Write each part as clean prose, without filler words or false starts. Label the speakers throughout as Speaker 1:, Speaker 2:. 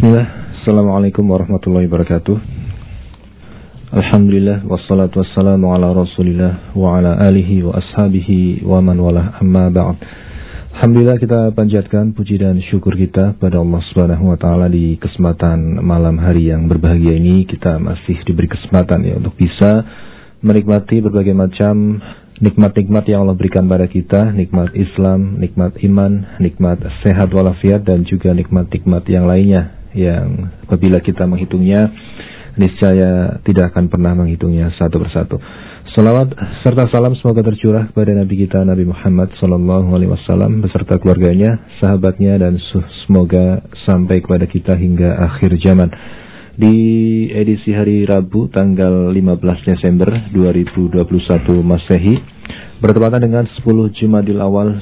Speaker 1: Bismillah, Assalamualaikum warahmatullahi wabarakatuh. Alhamdulillah, wassalatu wassalamu ala rasulillah wa ala alihi wa ashabihi wa man walah, amma ba'd. Alhamdulillah, kita panjatkan puji dan syukur kita pada Allah Subhanahu wa ta'ala. Di kesempatan malam hari yang berbahagia ini, kita masih diberi kesempatan untuk bisa menikmati berbagai macam nikmat-nikmat yang Allah berikan pada kita, nikmat Islam, nikmat iman, nikmat sehat walafiat, dan juga nikmat-nikmat yang lainnya yang apabila kita menghitungnya niscaya tidak akan pernah menghitungnya satu persatu. Salawat serta salam semoga tercurah kepada Nabi kita Nabi Muhammad SAW beserta keluarganya, sahabatnya, dan semoga sampai kepada kita hingga akhir zaman. Di edisi hari Rabu tanggal 15 Desember 2021 Masehi, bertepatan dengan 10 Jumadil Awal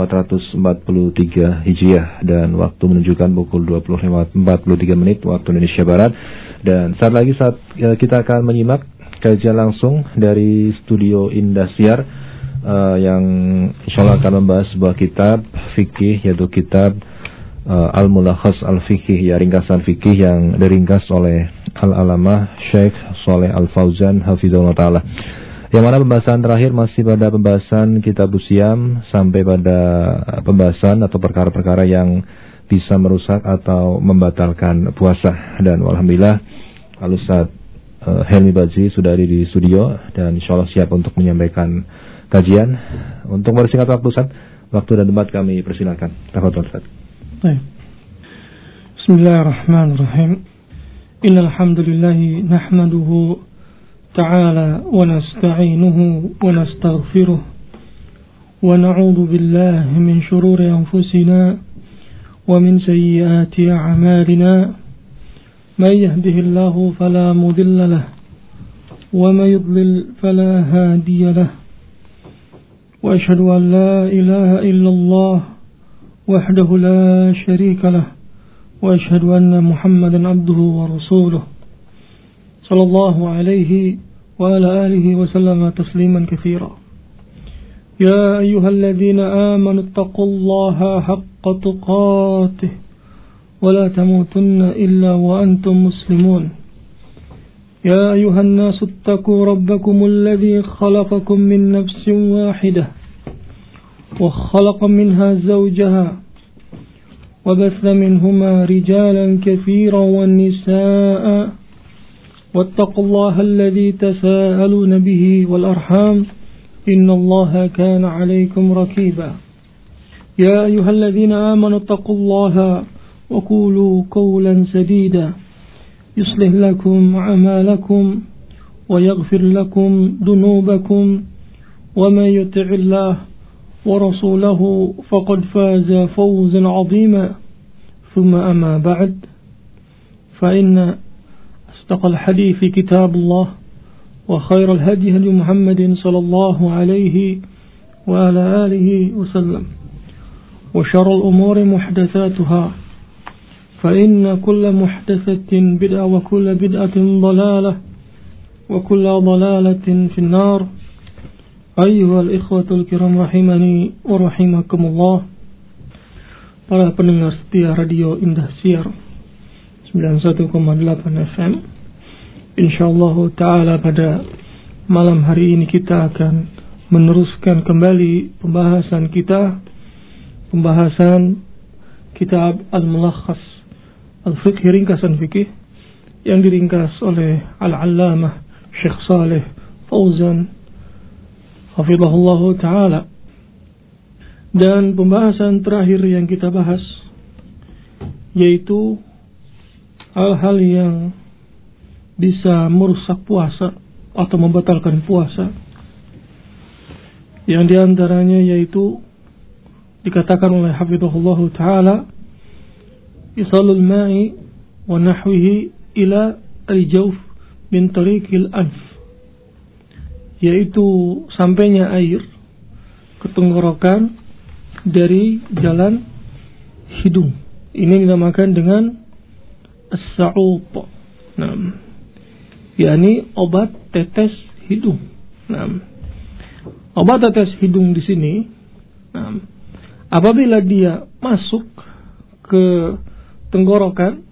Speaker 1: 1443 Hijriah, dan waktu menunjukkan pukul 20.43 waktu Indonesia Barat. Dan saat kita akan menyimak kajian langsung dari studio Indosiar yang insyaallah akan membahas sebuah kitab fikih, yaitu kitab Al-Mulakhas Al-Fiqih, ya, ringkasan fikih yang diringkas oleh Al-Alamah Syekh Shalih Al-Fauzan hafizahullah ta'ala, yang mana pembahasan terakhir masih pada pembahasan kitab Usyam sampai pada pembahasan atau perkara-perkara yang bisa merusak atau membatalkan puasa. Dan alhamdulillah Al-Ustaz Helmi Badzi sudah ada di studio dan insyaallah siap untuk menyampaikan kajian. Untuk mempersingkat waktu dan tempat kami persilakan. Tafadhol Ustaz.
Speaker 2: Bismillahirrahmanirrahim. Innal hamdalillah nahmaduhu ta'ala wa nasta'inuhu wa nastaghfiruh wa na'udzu billahi min shururi anfusina wa min sayyiati a'malina. May yahdihillahu fala mudilla lahu wa may yudlil fala hadiya lahu. Wa asyhadu an la ilaha illallah وحده لا شريك له وأشهد أن محمدا عبده ورسوله صلى الله عليه وعلى آله وسلم تسليما كثيرا. يا أيها الذين آمنوا اتقوا الله حق تقاته ولا تموتن إلا وأنتم مسلمون. يا أيها الناس اتقوا ربكم الذي خلقكم من نفس واحدة وخلق منها زوجها وبث منهما رجالا كثيرا والنساء واتقوا الله الذي تساءلون به والأرحام إن الله كان عليكم رقيبا. يا أيها الذين آمنوا اتقوا الله وقولوا قولا سديدا يصلح لكم أعمالكم ويغفر لكم ذنوبكم ومن يطع الله ورسوله فقد فاز فوزا عظيما. ثم أما بعد فإن أصدق الحديث كتاب الله وخير الهدي هدي محمد صلى الله عليه وعلى آله وسلم وشر الأمور محدثاتها فإن كل محدثة بدعة وكل بدعة ضلالة وكل ضلالة في النار. Ayyuhal ikhwatul kiram rahimani wa rahimakumullah. Para pendengar setia Radio Indosiar 91,8 FM, insyaallah ta'ala pada malam hari ini kita akan meneruskan kembali pembahasan kitab Al-Mulakhas Al-Fiqh, ringkasan fikih yang diringkas oleh Al-Allamah Syekh Shalih Fauzan hafizahullah ta'ala. Dan pembahasan terakhir yang kita bahas yaitu hal-hal yang bisa merusak puasa atau membatalkan puasa, yang diantaranya yaitu dikatakan oleh hafizahullah ta'ala isalul ma'i wa nahwihi ila al-jawf min tariqil anf, yaitu sampainya air ke tenggorokan dari jalan hidung. Ini dinamakan dengan as-sa'up. yakni obat tetes hidung. Obat tetes hidung di sini, apabila dia masuk ke tenggorokan,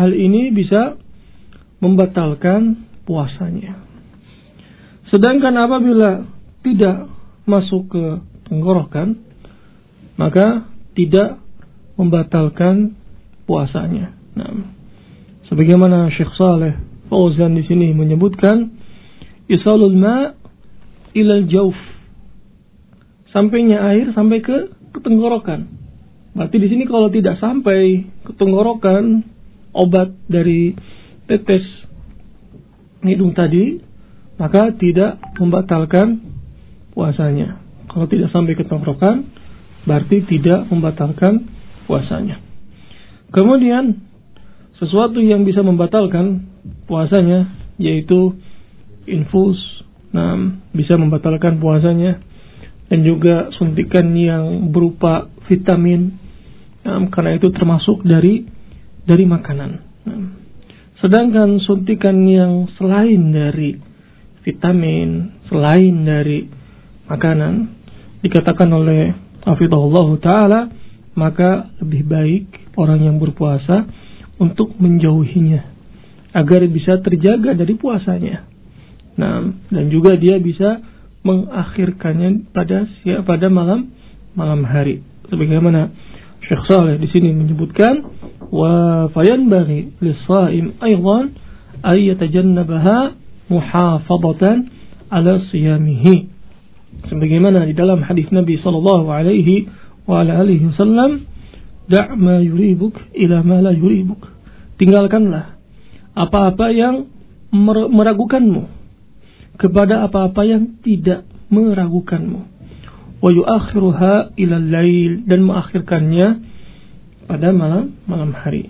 Speaker 2: hal ini bisa membatalkan puasanya. Sedangkan apabila tidak masuk ke tenggorokan, maka tidak membatalkan puasanya. Nah, sebagaimana Syekh Saleh Fauzan di sini menyebutkan, isalul ma' ilal jauf, sampainya air sampai ke tenggorokan. Berarti di sini kalau tidak sampai ke tenggorokan obat dari tetes hidung tadi, maka tidak membatalkan puasanya. Kalau tidak sampai ke tenggorokan, berarti tidak membatalkan puasanya. Kemudian sesuatu yang bisa membatalkan puasanya yaitu infus, bisa membatalkan puasanya, dan juga suntikan yang berupa vitamin, karena itu termasuk dari makanan. Sedangkan suntikan yang selain dari vitamin, selain dari makanan, dikatakan oleh hafizahullah ta'ala, maka lebih baik orang yang berpuasa untuk menjauhinya agar bisa terjaga dari puasanya. Dan juga dia bisa mengakhirkannya pada malam hari. Sebagaimana Syekh Saleh di sini menyebutkan, wa fayanbaghi lis-shaim aidan ay yatajannabaha muhafadatan ala siyamihi. Sebagaimana di dalam hadis Nabi sallallahu alaihi wa ala alihi wasallam, da' ma yuribuk ila ma la yuribuk. Tinggalkanlah apa-apa yang meragukanmu kepada apa-apa yang tidak meragukanmu. Wa yuakhiruha ila al-lail, dan mengakhirkannya pada malam hari.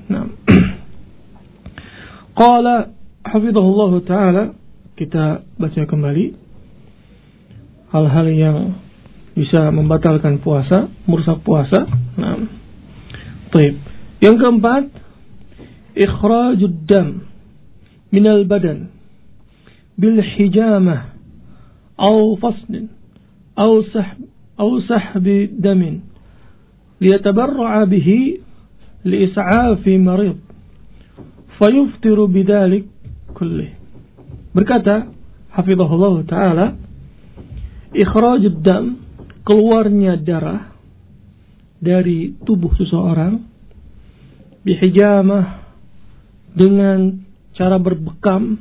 Speaker 2: Qala hafizahullah ta'ala, kita baca kembali hal-hal yang bisa membatalkan puasa, merusak puasa. Baik. Yang keempat, ikhrajud dam minal badan bil hijamah aw fasl aw sahb damin liyatabarra'a bihi liis'afi marid fayuftiru bidzalik kullih. Berkata hafizahullah ta'ala, ikhrajud dam, keluarnya darah dari tubuh seseorang, bihijamah, dengan cara berbekam,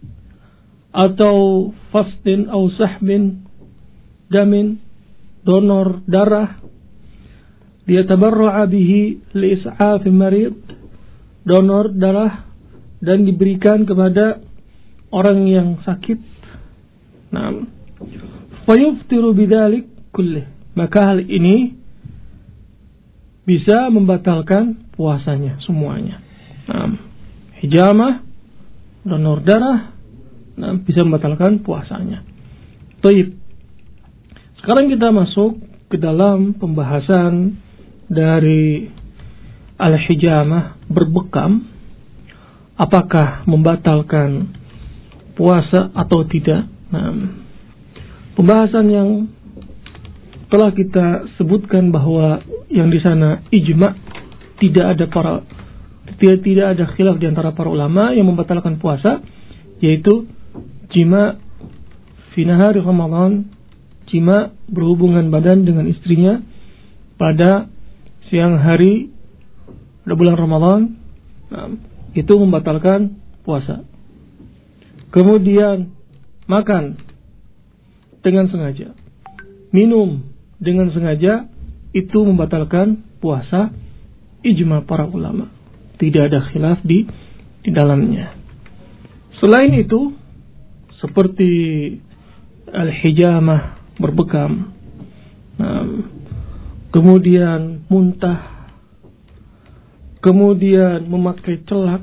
Speaker 2: atau fastin atau sahbin damin, donor darah, liyatabarra'a bihi liis'afi marid, donor darah dan diberikan kepada orang yang sakit. Fayuftiru bidzalik kullih, maka hal ini bisa membatalkan puasanya semuanya. Hijamah, donor darah, bisa membatalkan puasanya. Baik. Sekarang kita masuk ke dalam pembahasan dari al-hijamah, berbekam, apakah membatalkan puasa atau tidak. Pembahasan yang telah kita sebutkan bahwa yang di sana ijma', tidak ada khilaf di antara para ulama yang membatalkan puasa, yaitu jima' fi nahari Ramadan, jima' berhubungan badan dengan istrinya pada siang hari pada bulan Ramadan, itu membatalkan puasa. Kemudian makan dengan sengaja, minum dengan sengaja, itu membatalkan puasa, ijma para ulama. Tidak ada khilaf di dalamnya. Selain itu, seperti al-hijamah, berbekam, kemudian muntah, kemudian memakai celak,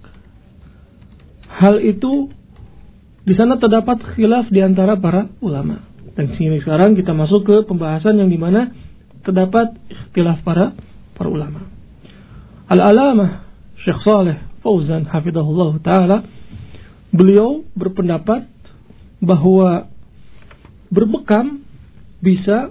Speaker 2: hal itu di sana terdapat khilaf di antara para ulama. Dan sini sekarang kita masuk ke pembahasan yang dimana terdapat khilaf para ulama. Al-Alamah Syekh Saleh Fauzan hafizahullah ta'ala, beliau berpendapat bahwa berbekam bisa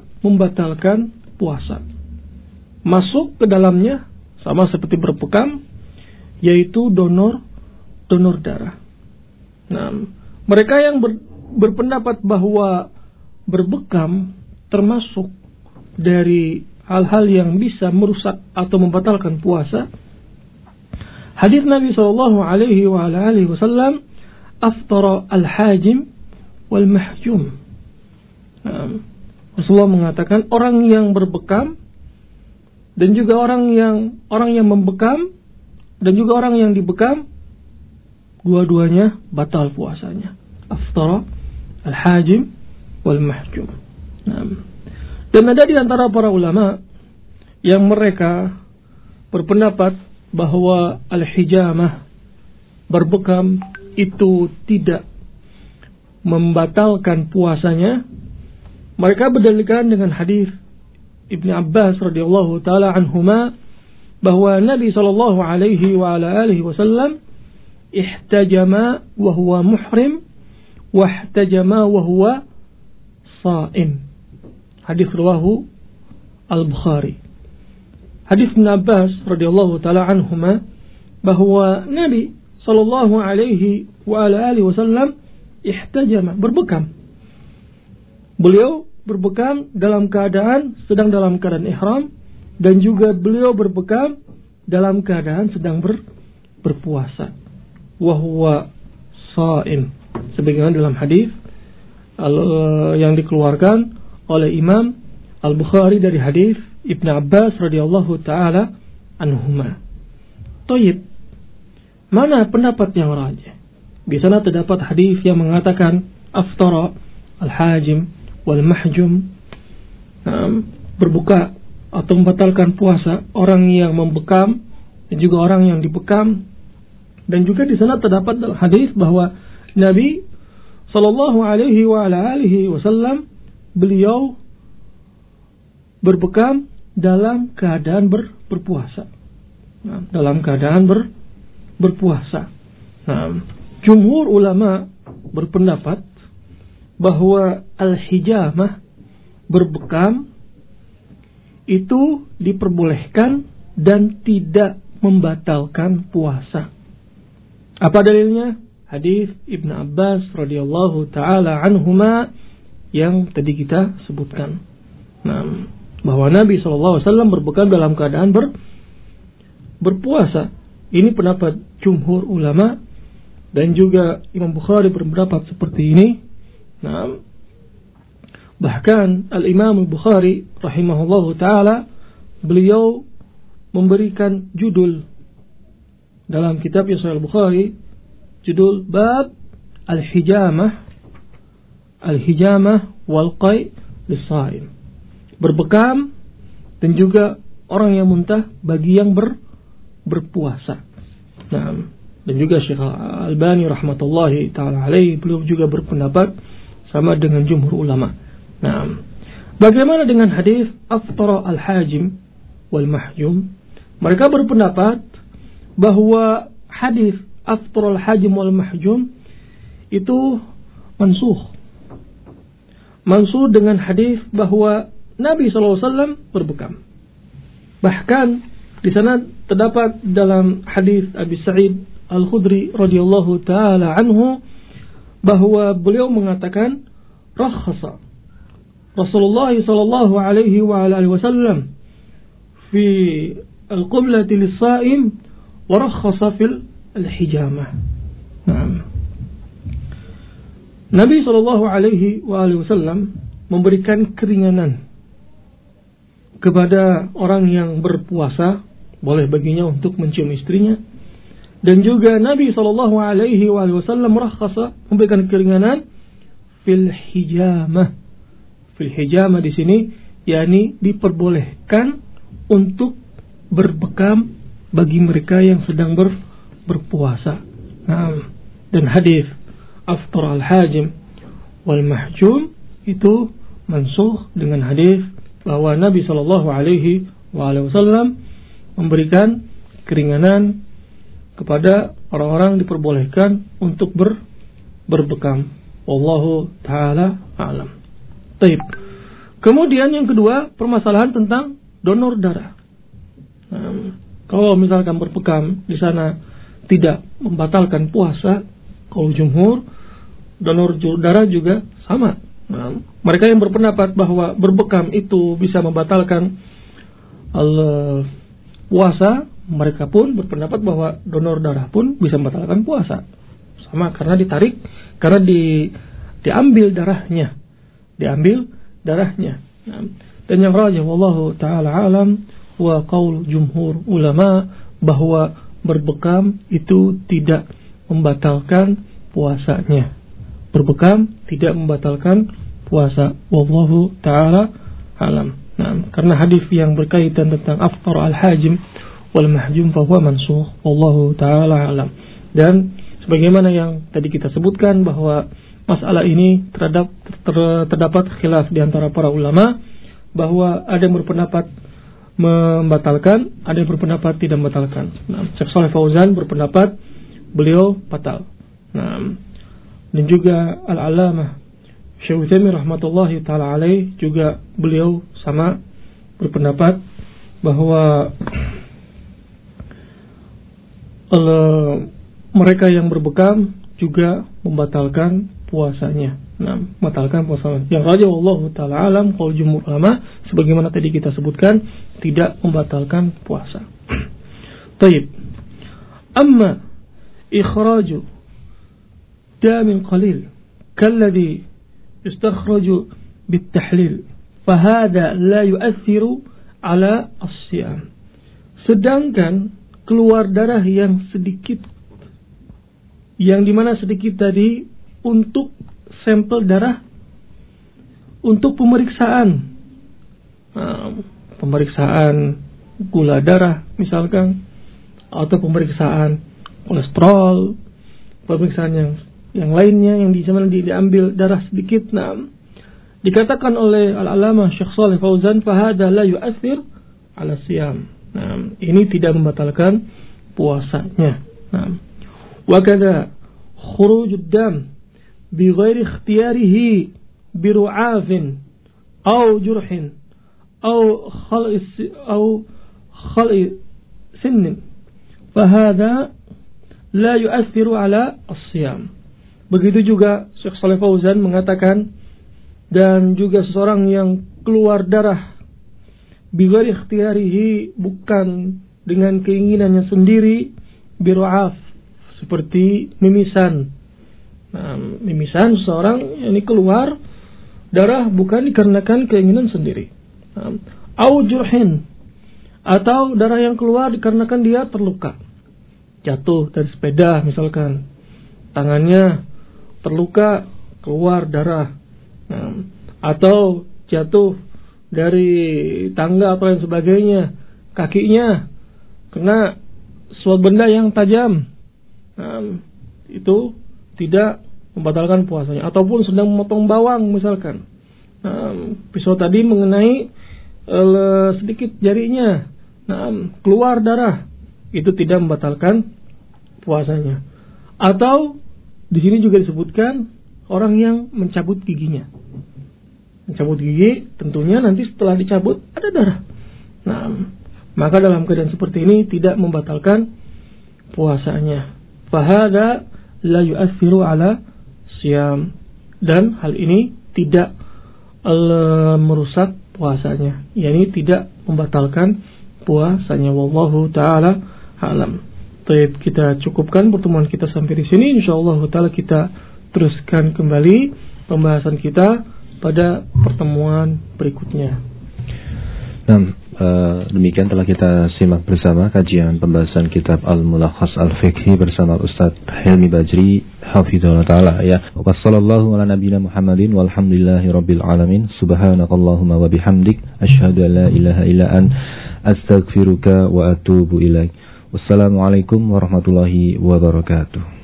Speaker 2: membatalkan puasa. Masuk ke dalamnya sama seperti berbekam, yaitu donor darah. Nah, mereka yang berpendapat bahwa berbekam termasuk dari hal-hal yang bisa merusak atau membatalkan puasa, hadis Nabi SAW, aftara al-hajim wal mahjum. Rasulullah mengatakan orang yang berbekam dan juga orang yang membekam dan juga orang yang dibekam, dua-duanya batal puasanya. Aftara al-hajim wal mahjum. Dan ada di antara para ulama yang mereka berpendapat bahwa al-hijamah, berbekam, itu tidak membatalkan puasanya. Mereka berdalilkan dengan hadis Ibnu Abbas radhiyallahu taala anhuma bahwa Nabi sallallahu alaihi wa ala alihi wasallam ihtajama wa huwa muhrim wa ihtajama wa huwa sha'im. Hadis riwayahu Al-Bukhari. Hadis Ibnu Abbas radhiyallahu taala anhuma bahwa Nabi sallallahu alaihi wa ala alihi wasallam ihtajama, berbekam. Beliau berbekam sedang dalam keadaan ihram, dan juga beliau berbekam dalam keadaan sedang berpuasa. Wa huwa sha'im. Sebagaimana dalam hadis yang dikeluarkan oleh Imam Al-Bukhari dari hadis Ibnu Abbas radhiyallahu taala anhuma. Thayyib. Mana pendapat yang rajih? Di sana terdapat hadis yang mengatakan aftara al-hajim wal mahjum, berbuka atau membatalkan puasa orang yang membekam dan juga orang yang dibekam. Dan juga di sana terdapat hadis bahwa Nabi sallallahu alaihi wa ala alihi wasallam beliau berbekam dalam keadaan berpuasa. Dalam keadaan berpuasa. Jumhur ulama berpendapat bahwa al-hijamah, berbekam, itu diperbolehkan dan tidak membatalkan puasa. Apa dalilnya? Hadis Ibnu Abbas radhiyallahu taala anhuma yang tadi kita sebutkan. Bahwa Nabi SAW berbekam dalam keadaan berpuasa. Ini pendapat jumhur ulama, dan juga Imam Bukhari berpendapat seperti ini. Bahkan Al-Imam Al-Bukhari rahimahullahu ta'ala, beliau memberikan judul dalam kitab Sahih Al-Bukhari, judul bab al-hijamah wal qai' lis-shaim. Berbekam dan juga orang yang muntah bagi yang berpuasa. Dan juga Syekh Al-Albani rahmatullahi ta'ala alaihi, beliau juga berpendapat sama dengan jumhur ulama. Bagaimana dengan hadis aftara al-hajim wal mahjum? Mereka berpendapat bahwa hadis aftara al-hajim wal mahjum itu mansuh dengan hadis bahwa Nabi SAW berbekam. Bahkan di sana terdapat dalam hadis Abi Sa'id Al-Khudri radhiyallahu taala anhu bahwa beliau mengatakan rakhasa Rasulullah sallallahu alaihi wa alihi wasallam fi al-qiblati lis-sha'im wa rakhasa fil al-hijamah. Nabi sallallahu alaihi wa alihi wasallam memberikan keringanan kepada orang yang berpuasa, boleh baginya untuk mencium istrinya. Dan juga Nabi sallallahu alaihi wasallam rakhasa, memberikan keringanan fil hijamah. Fil hijamah di sini yakni diperbolehkan untuk berbekam bagi mereka yang sedang berpuasa. Dan hadis aftar al-hajim wal mahjum itu mansuh dengan hadis bahwa Nabi sallallahu alaihi wasallam memberikan keringanan kepada orang-orang diperbolehkan untuk berbekam. Wallahu ta'ala a'lam. Baik. Kemudian yang kedua, permasalahan tentang donor darah. Kalau misalkan berbekam di sana tidak membatalkan puasa, kalau jumhur, donor darah juga sama. Nah, mereka yang berpendapat bahwa berbekam itu bisa membatalkan puasa, mereka pun berpendapat bahwa donor darah pun bisa membatalkan puasa. Sama, karena ditarik, karena diambil darahnya. Nah, dan yang rajih wallahu taala alam wa qaul jumhur ulama bahwa berbekam itu tidak membatalkan puasanya. Berbekam tidak membatalkan puasa. Wallahu taala alam. Nah, karena hadis yang berkaitan tentang aftar al-hajim wal mahjum fa huwa mansukh. Wallahu taala alam. Dan sebagaimana yang tadi kita sebutkan bahwa masalah ini terdapat khilaf di antara para ulama, bahwa ada yang berpendapat membatalkan, ada yang berpendapat tidak membatalkan. Nah, Syekh Shalih Fauzan berpendapat beliau batal. Nah, dan juga Al-Allamah Syekh Utsaimin rahmatullahi taala alaih juga beliau sama berpendapat bahwa mereka yang berbekam juga membatalkan puasanya. Nah, membatalkan puasanya. Yang rajih wallahu taala alam qaul jumhur ulama sebagaimana tadi kita sebutkan tidak membatalkan puasa. Baik. Amma ikhraju damin qalil kalladhi yustakhraju bitahlil fahada la yu'athiru ala as-siyam. Sedangkan keluar darah yang sedikit, yang dimana sedikit tadi untuk sampel darah untuk pemeriksaan, pemeriksaan gula darah misalkan, atau pemeriksaan kolesterol, pemeriksaan yang lainnya yang diambil darah sedikit. Nah, dikatakan oleh Al-Allamah Syekh Shalih Fauzan fahada la yu'athir ala siyam. Nah, ini tidak membatalkan puasanya. Nah, wa kadza khurujud dam bi ghairi ikhtiyarihi bi ru'afin aw jurhin aw khal'i sinnin fahada la yu'athiru ala as-siyam. Begitu juga Syekh Shalih Fauzan mengatakan, dan juga seseorang yang keluar darah bi ghairi ikhtiyarihi, bukan dengan keinginannya sendiri, bi ru'af, seperti mimisan. Nah, mimisan seorang ini keluar darah bukan dikarenakan keinginan sendiri. Au jurhin, atau darah yang keluar dikarenakan dia terluka, jatuh dari sepeda misalkan, tangannya terluka keluar darah, atau jatuh dari tangga atau yang sebagainya, kakinya kena suatu benda yang tajam, itu tidak membatalkan puasanya. Ataupun sedang memotong bawang misalkan, pisau tadi mengenai sedikit jarinya, keluar darah, itu tidak membatalkan puasanya. Atau di sini juga disebutkan orang yang mencabut giginya. Mencabut gigi tentunya nanti setelah dicabut ada darah. Nah, maka dalam keadaan seperti ini tidak membatalkan puasanya. Fahada la yu'athiru ala siyam, dan hal ini tidak merusak puasanya, yakni tidak membatalkan puasanya. Wallahu taala alam. Baik, kita cukupkan pertemuan kita sampai di sini. Insyaallah taala kita teruskan kembali pembahasan kita pada pertemuan berikutnya.
Speaker 1: Nah, demikian telah kita simak bersama kajian pembahasan kitab Al-Mulakhas Al-Fiqhi bersama Ustaz Helmi Bajri hafizahullah taala, ya. Wassallallahu ala nabiyina Muhammadin walhamdulillahi rabbil alamin. Subhanakallahumma wa bihamdik asyhadu an la ilaha illa anta astaghfiruka wa atubu ilaik. Wassalamualaikum warahmatullahi wabarakatuh.